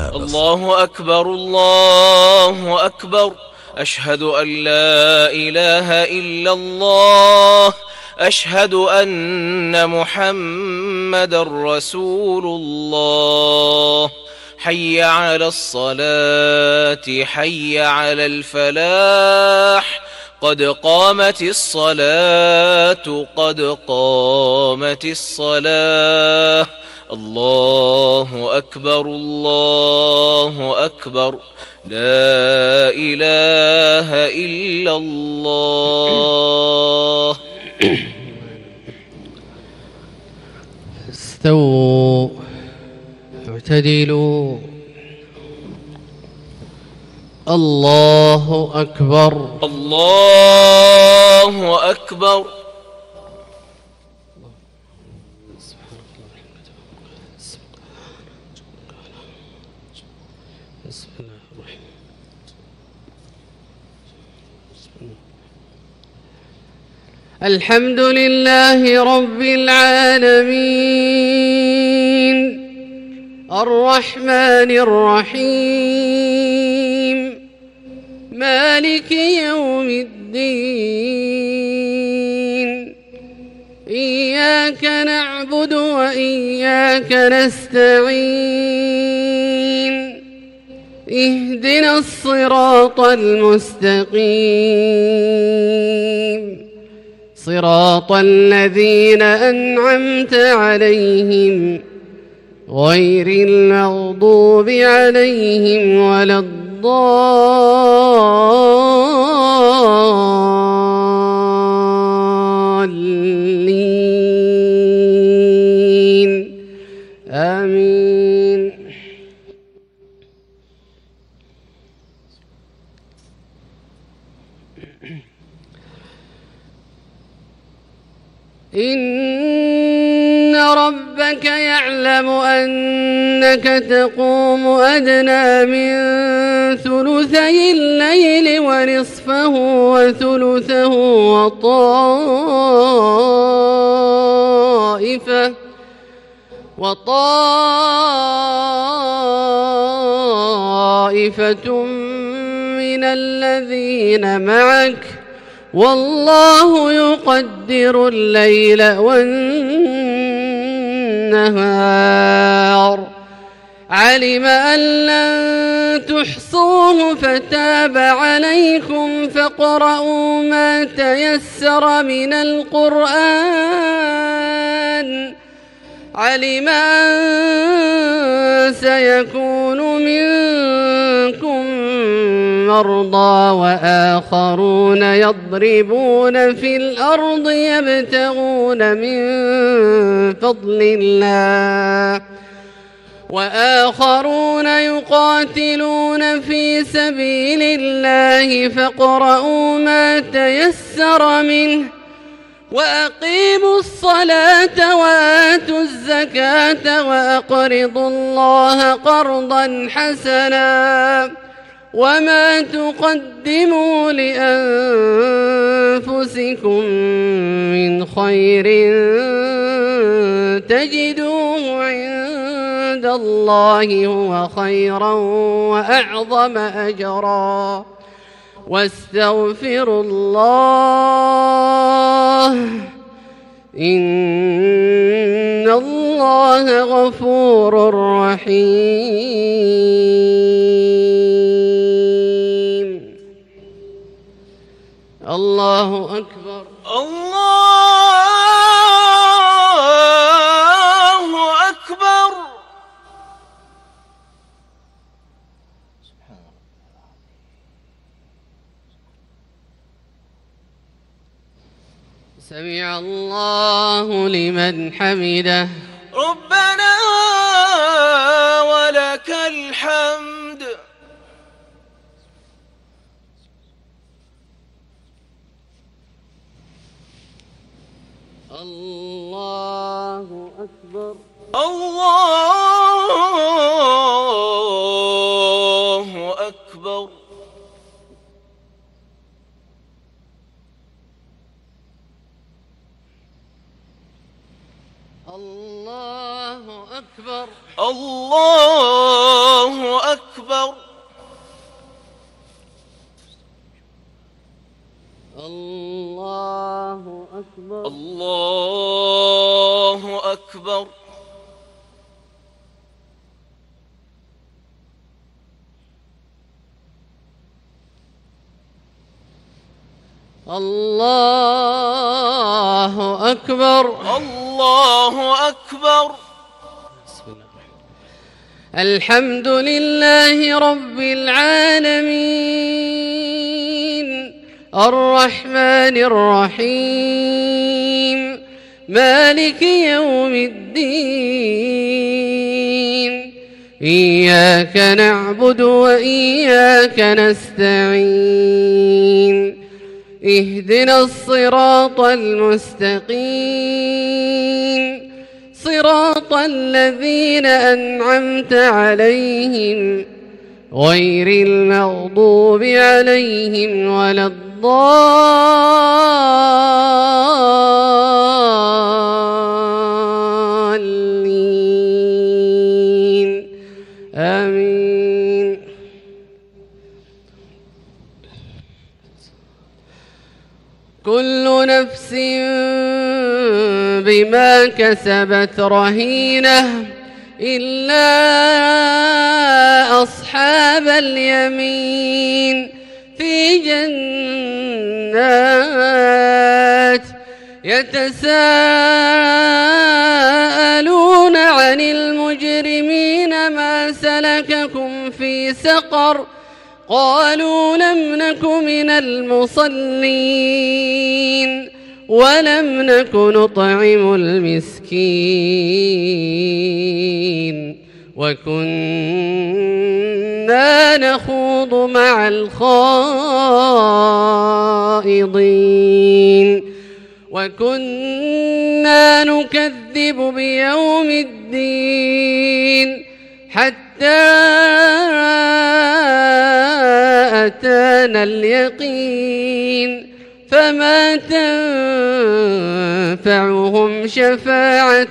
الله أكبر الله أكبر. أشهد أن لا إله إلا الله. أشهد أن محمدًا رسول الله. حي على الصلاة حي على الفلاح. قد قامت الصلاة قد قامت الصلاة. الله أكبر الله أكبر. لا إله إلا الله. استووا اعتدلوا. الله أكبر الله أكبر. الحمد لله رب العالمين الرحمن الرحيم مالك يوم الدين. إياك نعبد وإياك نستعين. اهدنا الصراط المستقيم صراط الذين أنعمت عليهم غير المغضوب عليهم ولا الضالين آمين. إن ربك يعلم أنك تقوم أدنى من ثلثي الليل ونصفه وثلثه وطائفة من الذين معك والله يقدر الليل والنهار. علم أن لن تحصوه فتاب عليكم فاقرؤوا ما تيسر من القرآن. علم أن سيكون منكم مرضى وآخرون يضربون في الأرض يبتغون من فضل الله وآخرون يقاتلون في سبيل الله فاقرؤوا ما تيسر منه وأقيموا الصلاة وآتوا الزكاة وأقرضوا الله قرضا حسنا وما تقدموا لأنفسكم من خير تجدوه عند الله هو خيرا وأعظم أجرا. واستغفروا الله إن الله غفور رحيم. الله أكبر الله أكبر. سمع الله لمن حمده. ربنا ولك الحمد. الله أكبر الله أكبر. الله أكبر. الله أكبر. الله أكبر. الله أكبر. الله أكبر. الله أكبر. الحمد لله رب العالمين الرحمن الرحيم مالك يوم الدين إياك نعبد وإياك نستعين اهدنا الصراط المستقيم صراط الذين أنعمت عليهم غير المغضوب عليهم ولا الضالين آمين. كل نفس بما كسبت رهينة إلا أصحاب اليمين في جنات يتساءلون عن المجرمين ما سلككم في سقر قالوا لم نك من المصلين ولم نك نطعم المسكين وكنا نخوض مع الخائضين وكنا نكذب بيوم الدين حتى أتانا اليقين فما تنفعهم شفاعة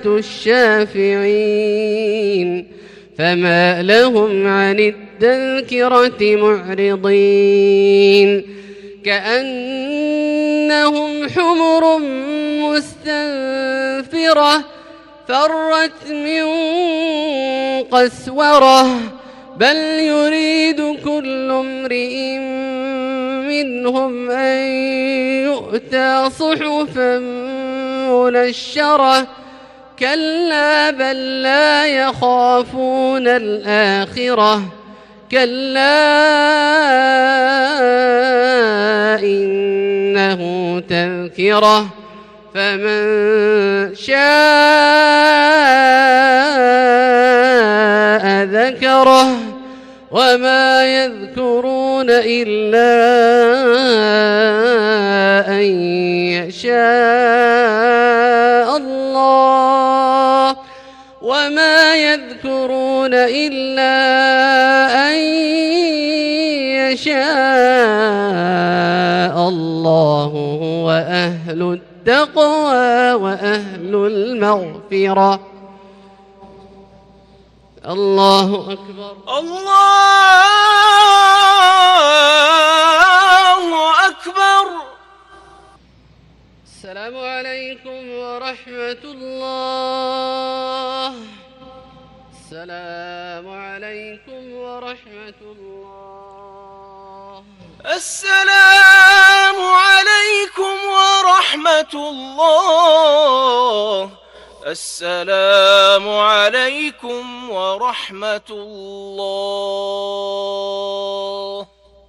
الشافعين فما لهم عن التذكرة معرضين كأنهم حمر مستنفرة فرت من قسورة بل يريد كل امرئ منهم أن يؤتى صحفا منشرة كلا بل لا يخافون الآخرة كلا إنه تذكرة فمن شاء ذكره وما يذكرون إلا أن يشاء الله وما يذكرون إلا أن يشاء الله هو أهل التقوى وأهل المغفرة. الله أكبر. الله أكبر. السلام عليكم ورحمة الله. السلام عليكم ورحمة الله. السلام عليكم ورحمة الله. السلام عليكم ورحمة الله.